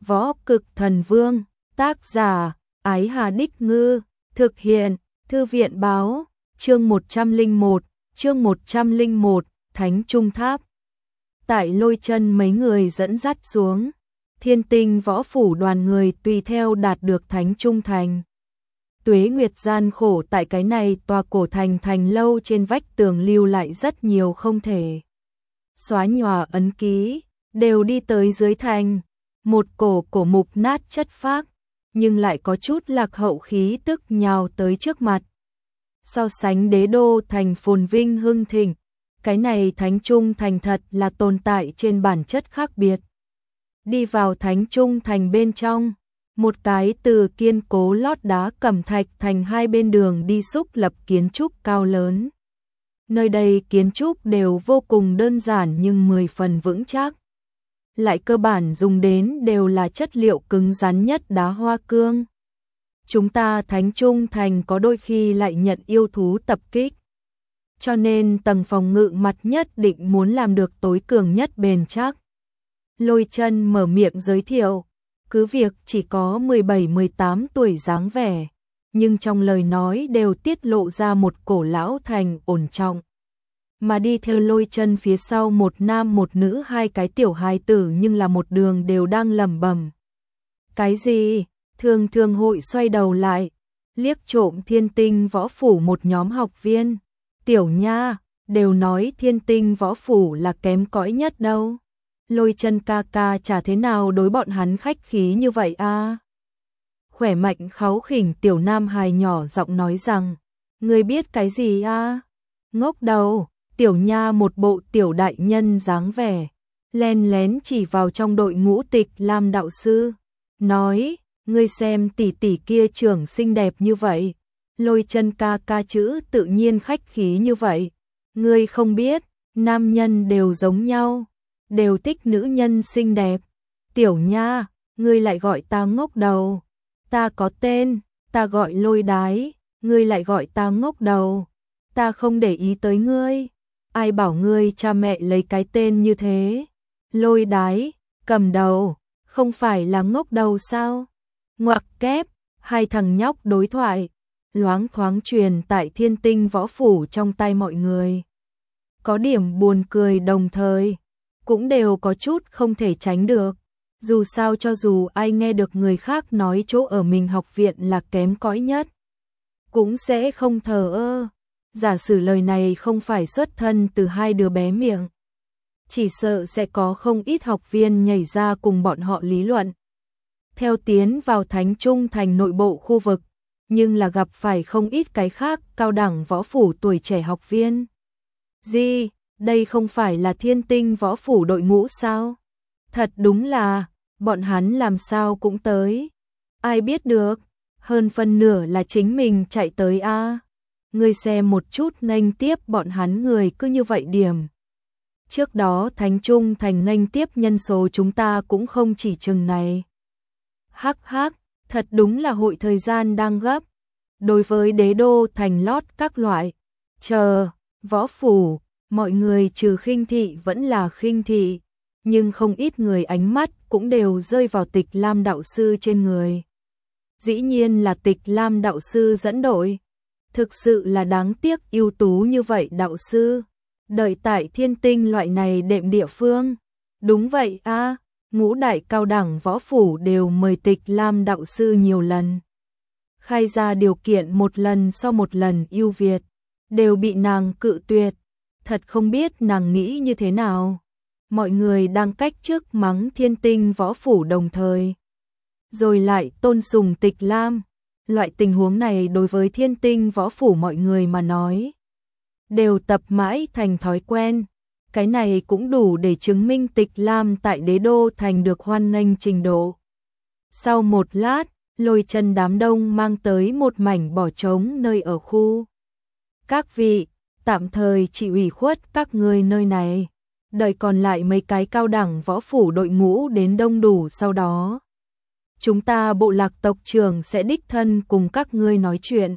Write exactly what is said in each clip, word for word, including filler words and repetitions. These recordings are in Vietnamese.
Võ Cực Thần Vương, tác giả, Ái Hà Đích Ngư, thực hiện, Thư viện báo, chương một trăm lẻ một, chương một trăm lẻ một, Thánh Trung Tháp. Tại Lôi Chân mấy người dẫn dắt xuống, Thiên Tinh Võ Phủ đoàn người tùy theo đạt được Thánh Trung Thành. Tuế Nguyệt gian khổ tại cái này tòa cổ thành thành lâu trên vách tường lưu lại rất nhiều không thể xóa nhòa ấn ký, đều đi tới dưới thành, một cổ cổ mục nát chất phác, nhưng lại có chút lạc hậu khí tức nhào tới trước mặt. So sánh đế đô thành phồn vinh hưng thịnh, cái này Thánh Trung Thành thật là tồn tại trên bản chất khác biệt. Đi vào Thánh Trung Thành bên trong, một cái từ kiên cố lót đá cẩm thạch thành hai bên đường đi xúc lập kiến trúc cao lớn. Nơi đây kiến trúc đều vô cùng đơn giản nhưng mười phần vững chắc. Lại cơ bản dùng đến đều là chất liệu cứng rắn nhất đá hoa cương. Chúng ta Thánh Trung Thành có đôi khi lại nhận yêu thú tập kích. Cho nên tầng phòng ngự mặt nhất định muốn làm được tối cường nhất bền chắc. Lôi Chân mở miệng giới thiệu, cứ việc chỉ có mười bảy mười tám tuổi dáng vẻ, nhưng trong lời nói đều tiết lộ ra một cổ lão thành ổn trọng. Mà đi theo Lôi Chân phía sau một nam một nữ hai cái tiểu hài tử nhưng là một đường đều đang lẩm bẩm. Cái gì? Thường Thường Hội xoay đầu lại, liếc trộm Thiên Tinh Võ Phủ một nhóm học viên. Tiểu nha, đều nói Thiên Tinh Võ Phủ là kém cỏi nhất đâu. Lôi Chân ca ca chả thế nào đối bọn hắn khách khí như vậy a. À? Khỏe mạnh kháu khỉnh tiểu nam hài nhỏ giọng nói rằng, ngươi biết cái gì a? À? Ngốc đầu, tiểu nha một bộ tiểu đại nhân dáng vẻ, len lén chỉ vào trong đội ngũ Tịch Lam đạo sư, nói, ngươi xem tỷ tỷ kia trưởng xinh đẹp như vậy. Lôi Chân ca ca chữ tự nhiên khách khí như vậy. Ngươi không biết, nam nhân đều giống nhau, đều thích nữ nhân xinh đẹp. Tiểu nha, ngươi lại gọi ta ngốc đầu. Ta có tên, ta gọi Lôi Đái, ngươi lại gọi ta ngốc đầu. Ta không để ý tới ngươi. Ai bảo ngươi cha mẹ lấy cái tên như thế? Lôi Đái, cầm đầu, không phải là ngốc đầu sao? Ngoặc kép, hai thằng nhóc đối thoại, loáng thoáng truyền tại Thiên Tinh Võ Phủ trong tay mọi người. Có điểm buồn cười đồng thời, cũng đều có chút không thể tránh được. Dù sao cho dù ai nghe được người khác nói chỗ ở mình học viện là kém cỏi nhất, cũng sẽ không thờ ơ. Giả sử lời này không phải xuất thân từ hai đứa bé miệng, chỉ sợ sẽ có không ít học viên nhảy ra cùng bọn họ lý luận. Theo tiến vào Thánh Trung Thành nội bộ khu vực, nhưng là gặp phải không ít cái khác cao đẳng võ phủ tuổi trẻ học viên. Gì, đây không phải là Thiên Tinh Võ Phủ đội ngũ sao? Thật đúng là, bọn hắn làm sao cũng tới. Ai biết được, hơn phân nửa là chính mình chạy tới a. À? Ngươi xem một chút nghênh tiếp bọn hắn người cứ như vậy điểm. Trước đó Thánh Trung Thành nghênh tiếp nhân số chúng ta cũng không chỉ chừng này. Hắc hắc, thật đúng là hội thời gian đang gấp. Đối với đế đô thành lót các loại, chờ, võ phủ, mọi người trừ khinh thị vẫn là khinh thị, nhưng không ít người ánh mắt cũng đều rơi vào Tịch Lam đạo sư trên người. Dĩ nhiên là Tịch Lam đạo sư dẫn đội, thực sự là đáng tiếc ưu tú như vậy đạo sư, đợi tại Thiên Tinh loại này đệm địa phương. Đúng vậy a, à, ngũ đại cao đẳng võ phủ đều mời Tịch Lam đạo sư nhiều lần. Khai ra điều kiện một lần sau một lần ưu việt, đều bị nàng cự tuyệt. Thật không biết nàng nghĩ như thế nào. Mọi người đang cách chức mắng Thiên Tinh Võ Phủ đồng thời, rồi lại tôn sùng Tịch Lam. Loại tình huống này đối với Thiên Tinh Võ Phủ mọi người mà nói, đều tập mãi thành thói quen. Cái này cũng đủ để chứng minh Tịch Lam tại đế đô thành được hoan nghênh trình độ. Sau một lát, Lôi Chân đám đông mang tới một mảnh bỏ trống nơi ở khu. Các vị, tạm thời chỉ ủy khuất các ngươi nơi này, đợi còn lại mấy cái cao đẳng võ phủ đội ngũ đến đông đủ sau đó. Chúng ta bộ lạc tộc trưởng sẽ đích thân cùng các ngươi nói chuyện.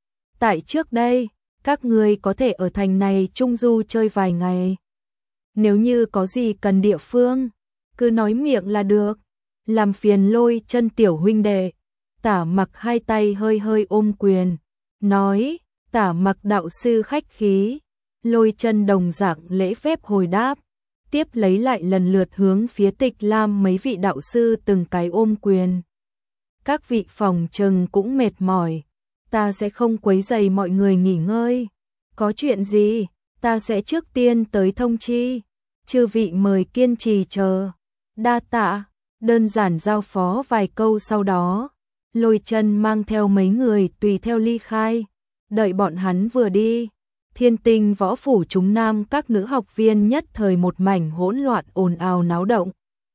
Tại trước đây, các ngươi có thể ở thành này trung du chơi vài ngày. Nếu như có gì cần địa phương, cứ nói miệng là được. làm phiền Lôi Chân tiểu huynh đệ. Tả Mặc hai tay hơi hơi ôm quyền, nói, Tả Mặc đạo sư khách khí. Lôi Chân đồng dạng lễ phép hồi đáp, tiếp lấy lại lần lượt hướng phía Tịch Lam mấy vị đạo sư từng cái ôm quyền. Các vị phòng trừng cũng mệt mỏi, ta sẽ không quấy rầy mọi người nghỉ ngơi. Có chuyện gì, ta sẽ trước tiên tới thông chi. Chư vị mời kiên trì chờ. Đa tạ, đơn giản giao phó vài câu sau đó. Lôi Chân mang theo mấy người tùy theo ly khai. Đợi bọn hắn vừa đi, Thiên Tinh võ phủ chúng nam các nữ học viên nhất thời một mảnh hỗn loạn ồn ào náo động.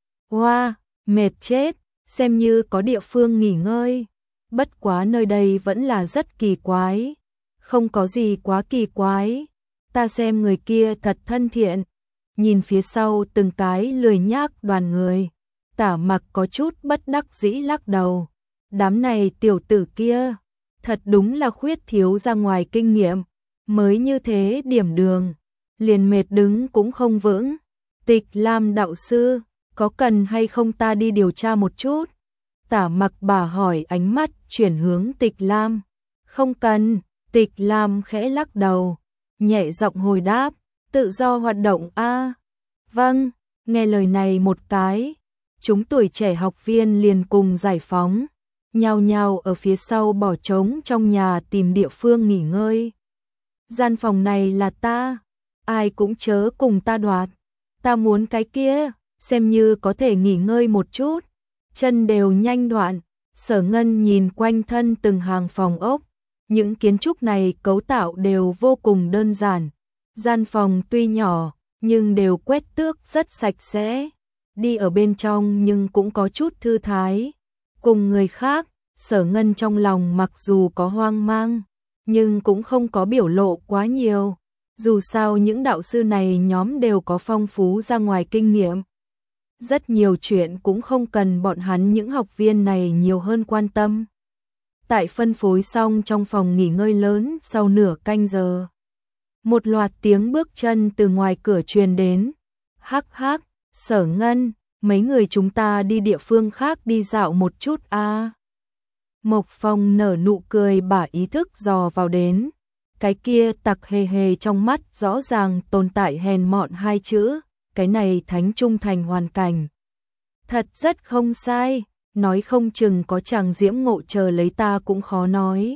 Hoa, wow, mệt chết, xem như có địa phương nghỉ ngơi. Bất quá nơi đây vẫn là rất kỳ quái. Không có gì quá kỳ quái. Ta xem người kia thật thân thiện. Nhìn phía sau từng cái lười nhác đoàn người, Tả Mặc có chút bất đắc dĩ lắc đầu. Đám này tiểu tử kia, thật đúng là khuyết thiếu ra ngoài kinh nghiệm. Mới như thế điểm đường, liền mệt đứng cũng không vững. Tịch Lam đạo sư, có cần hay không ta đi điều tra một chút? Tả Mặc bà hỏi, ánh mắt chuyển hướng Tịch Lam. Không cần. Tịch Lam khẽ lắc đầu, nhẹ giọng hồi đáp, tự do hoạt động a. À? Vâng, nghe lời này một cái, chúng tuổi trẻ học viên liền cùng giải phóng, nhao nhao ở phía sau bỏ trống trong nhà tìm địa phương nghỉ ngơi. Gian phòng này là ta, ai cũng chớ cùng ta đoạt, ta muốn cái kia, xem như có thể nghỉ ngơi một chút. Chân đều nhanh đoạn, Sở Ngân nhìn quanh thân từng hàng phòng ốc, những kiến trúc này cấu tạo đều vô cùng đơn giản. Gian phòng tuy nhỏ, nhưng đều quét tước rất sạch sẽ. Đi ở bên trong nhưng cũng có chút thư thái. Cùng người khác, Sở Ngân trong lòng mặc dù có hoang mang, nhưng cũng không có biểu lộ quá nhiều. Dù sao những đạo sư này nhóm đều có phong phú ra ngoài kinh nghiệm. Rất nhiều chuyện cũng không cần bọn hắn những học viên này nhiều hơn quan tâm. Tại phân phối xong trong phòng nghỉ ngơi lớn sau nửa canh giờ, một loạt tiếng bước chân từ ngoài cửa truyền đến. Hắc hắc, Sở Ngân, mấy người chúng ta đi địa phương khác đi dạo một chút a. À. Mộc Phong nở nụ cười bả ý thức dò vào đến. Cái kia tặc hề hề trong mắt rõ ràng tồn tại hèn mọn hai chữ. Cái này thánh trung thành hoàn cảnh. Thật rất không sai. Nói không chừng có chàng diễm ngộ chờ lấy ta cũng khó nói.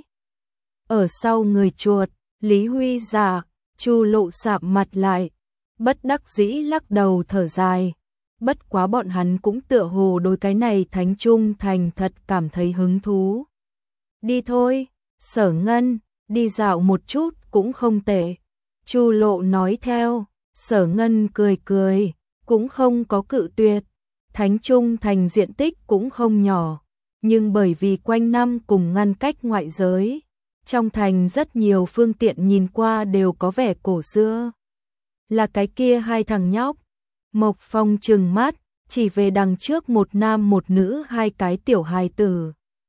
Ở sau người chuột, Lý Huy giả, Chu Lộ sạm mặt lại, bất đắc dĩ lắc đầu thở dài. Bất quá bọn hắn cũng tựa hồ đối cái này thánh trung thành thật cảm thấy hứng thú. Đi thôi, Sở Ngân, đi dạo một chút cũng không tệ. Chu Lộ nói theo, Sở Ngân cười cười, cũng không có cự tuyệt. Thánh Trung thành diện tích cũng không nhỏ, nhưng bởi vì quanh năm cùng ngăn cách ngoại giới, trong thành rất nhiều phương tiện nhìn qua đều có vẻ cổ xưa. Là cái kia hai thằng nhóc. Mộc Phong trừng mắt, chỉ về đằng trước một nam một nữ hai cái tiểu hài tử.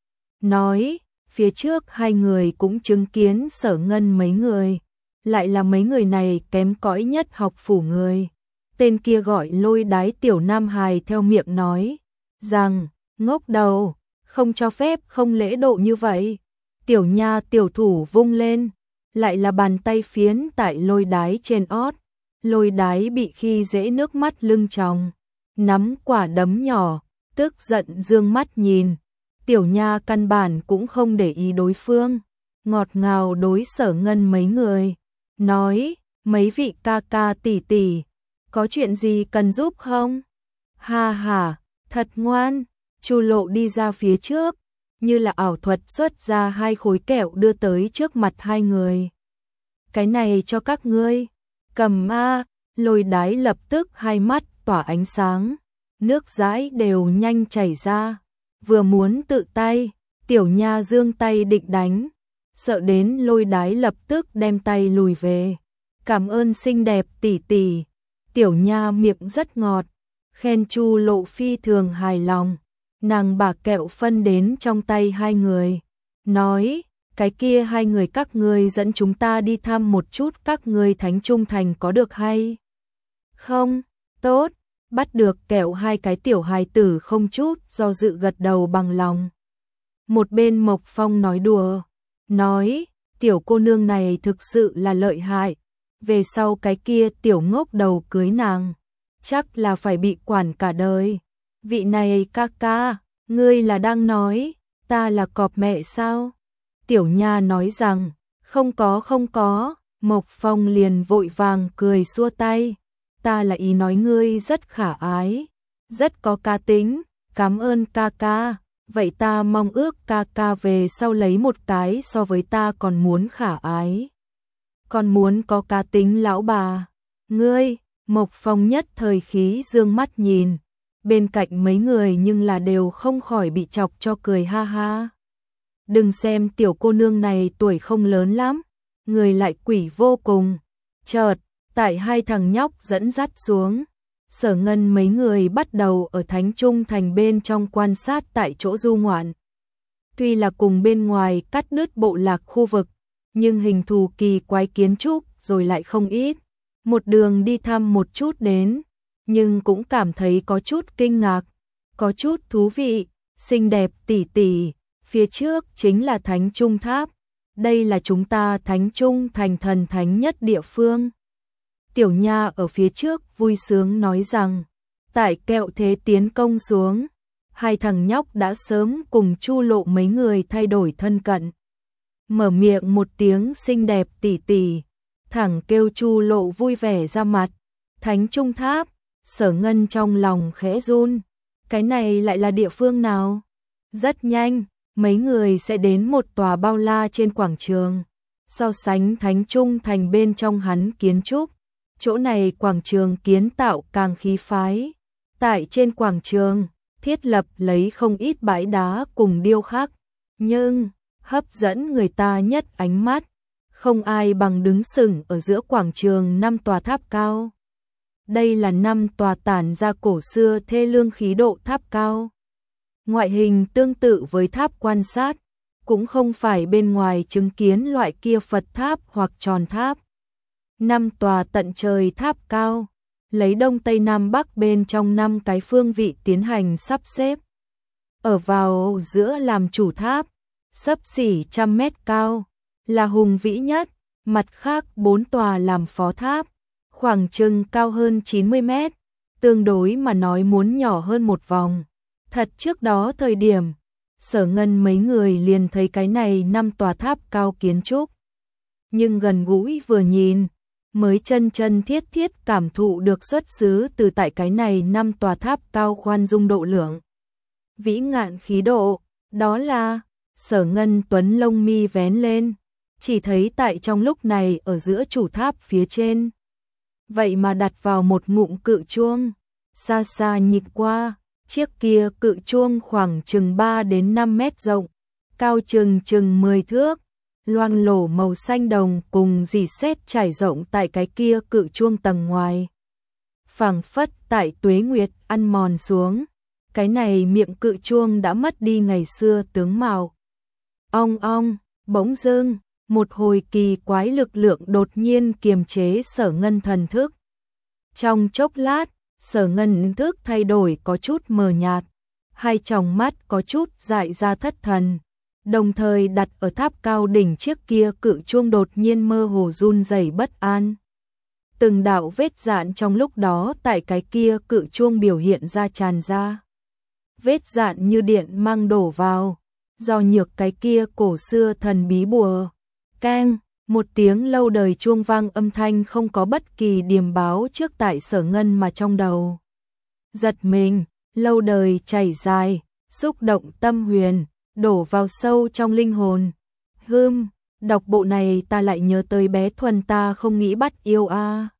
Nói, phía trước hai người cũng chứng kiến Sở Ngân mấy người, lại là mấy người này kém cỏi nhất học phủ người. Tên kia gọi Lôi Đái tiểu nam hài theo miệng nói rằng, ngốc đầu, không cho phép không lễ độ như vậy. Tiểu nha tiểu thủ vung lên, lại là bàn tay phiến tại Lôi Đái trên ót. Lôi Đái bị khi dễ nước mắt lưng tròng, nắm quả đấm nhỏ, tức giận dương mắt nhìn. Tiểu nha căn bản cũng không để ý đối phương, ngọt ngào đối Sở Ngân mấy người, nói, mấy vị ca ca tỷ tỷ, có chuyện gì cần giúp không? Ha ha, thật ngoan. Chu Lộ đi ra phía trước, như là ảo thuật xuất ra hai khối kẹo đưa tới trước mặt hai người. Cái này cho các ngươi, cầm a. Lôi Đái lập tức hai mắt tỏa ánh sáng, nước dãi đều nhanh chảy ra, vừa muốn tự tay, tiểu nha giương tay định đánh, sợ đến Lôi Đái lập tức đem tay lùi về. Cảm ơn xinh đẹp tỷ tỷ. Tiểu nha miệng rất ngọt, khen Chu Lộ phi thường hài lòng. Nàng bà kẹo phân đến trong tay hai người, nói, cái kia hai người các ngươi dẫn chúng ta đi thăm một chút các ngươi thánh trung thành có được hay không? Tốt, Bắt được kẹo hai cái tiểu hài tử không chút do dự gật đầu bằng lòng. Một bên Mộc Phong nói đùa, nói, tiểu cô nương này thực sự là lợi hại, về sau cái kia tiểu ngốc đầu cưới nàng, chắc là phải bị quản cả đời. Vị này ca ca, ngươi là đang nói, ta là cọp mẹ sao? Tiểu Nha nói rằng, không có không có, Mộc Phong liền vội vàng cười xua tay, ta là ý nói ngươi rất khả ái, rất có cá tính, cảm ơn ca ca, vậy ta mong ước ca ca về sau lấy một cái so với ta còn muốn khả ái, còn muốn có cá tính lão bà. Ngươi, Mộc Phong nhất thời khí dương mắt nhìn, bên cạnh mấy người nhưng là đều không khỏi bị chọc cho cười ha ha. Đừng xem tiểu cô nương này tuổi không lớn lắm, người lại quỷ vô cùng. Chợt, tại hai thằng nhóc dẫn dắt xuống, Sở Ngân mấy người bắt đầu ở Thánh Trung Thành bên trong quan sát tại chỗ du ngoạn. Tuy là cùng bên ngoài cắt đứt bộ lạc khu vực, nhưng hình thù kỳ quái kiến trúc rồi lại không ít. Một đường đi thăm một chút đến, nhưng cũng cảm thấy có chút kinh ngạc, có chút thú vị, xinh đẹp tỉ tỉ. Phía trước chính là Thánh Trung Tháp, đây là chúng ta Thánh Trung Thành thần thánh nhất địa phương. Tiểu Nha ở phía trước vui sướng nói rằng, tại kẹo thế tiến công xuống, hai thằng nhóc đã sớm cùng Chu Lộ mấy người thay đổi thân cận. Mở miệng một tiếng xinh đẹp tỉ tỉ, thẳng kêu Chu Lộ vui vẻ ra mặt. Thánh Trung Tháp, Sở Ngân trong lòng khẽ run, cái này lại là địa phương nào? Rất nhanh, mấy người sẽ đến một tòa bao la trên quảng trường. So sánh Thánh Trung Thành bên trong hắn kiến trúc, chỗ này quảng trường kiến tạo càng khí phái. Tại trên quảng trường, thiết lập lấy không ít bãi đá cùng điêu khắc, nhưng hấp dẫn người ta nhất ánh mắt, không ai bằng đứng sừng ở giữa quảng trường năm tòa tháp cao. Đây là năm tòa tản ra cổ xưa thê lương khí độ tháp cao. Ngoại hình tương tự với tháp quan sát, cũng không phải bên ngoài chứng kiến loại kia Phật tháp hoặc tròn tháp. Năm tòa tận trời tháp cao, lấy đông tây nam bắc bên trong năm cái phương vị tiến hành sắp xếp. Ở vào giữa làm chủ tháp, xấp xỉ trăm mét cao, là hùng vĩ nhất, mặt khác bốn tòa làm phó tháp, khoảng chừng cao hơn chín mươi mét, tương đối mà nói muốn nhỏ hơn một vòng. Thật trước đó thời điểm, Sở Ngân mấy người liền thấy cái này năm tòa tháp cao kiến trúc. Nhưng gần gũi vừa nhìn, mới chân chân thiết thiết cảm thụ được xuất xứ từ tại cái này năm tòa tháp cao khoan dung độ lượng. Vĩ ngạn khí độ, đó là, Sở Ngân tuấn lông mi vén lên, chỉ thấy tại trong lúc này ở giữa chủ tháp phía trên. Vậy mà đặt vào một ngụm cự chuông, xa xa nhìn qua, chiếc kia cự chuông khoảng chừng ba đến năm mét rộng, cao chừng chừng mười thước, loang lổ màu xanh đồng cùng rỉ sét trải rộng tại cái kia cự chuông tầng ngoài. Phảng phất tại tuế nguyệt ăn mòn xuống, cái này miệng cự chuông đã mất đi ngày xưa tướng mạo. Ong ong, bỗng dưng, một hồi kỳ quái lực lượng đột nhiên kiềm chế Sở Ngân thần thức. Trong chốc lát, Sở Ngân thức thay đổi có chút mờ nhạt, hai tròng mắt có chút dại ra thất thần, đồng thời đặt ở tháp cao đỉnh chiếc kia cự chuông đột nhiên mơ hồ run rẩy bất an. Từng đạo vết dạn trong lúc đó tại cái kia cự chuông biểu hiện ra tràn ra. Vết dạn như điện mang đổ vào, do nhược cái kia cổ xưa thần bí bùa. Keng, một tiếng lâu đời chuông vang âm thanh không có bất kỳ điềm báo trước tại Sở Ngân mà trong đầu. Giật mình, lâu đời chảy dài, xúc động tâm huyền, đổ vào sâu trong linh hồn. Hưm, đọc bộ này ta lại nhớ tới bé Thuần ta không nghĩ bắt yêu a. À.